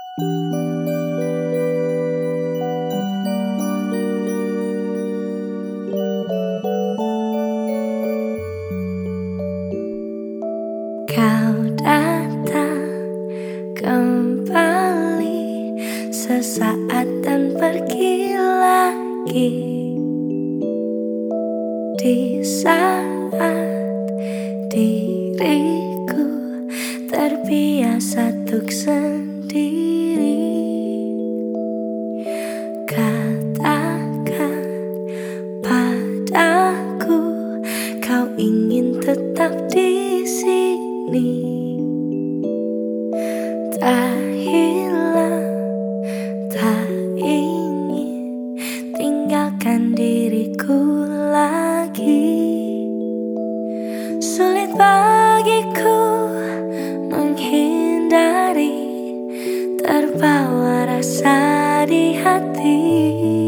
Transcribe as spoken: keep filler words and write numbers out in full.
Kau datang kembali sesaat dan pergi lagi. Di saat diriku terbiasa untuk sendiri, katakan padaku kau ingin tetap di sini, tak hilang, tak ingin tinggalkan diriku lagi. Sulit bagiku menghindari terbawa rasa di hati.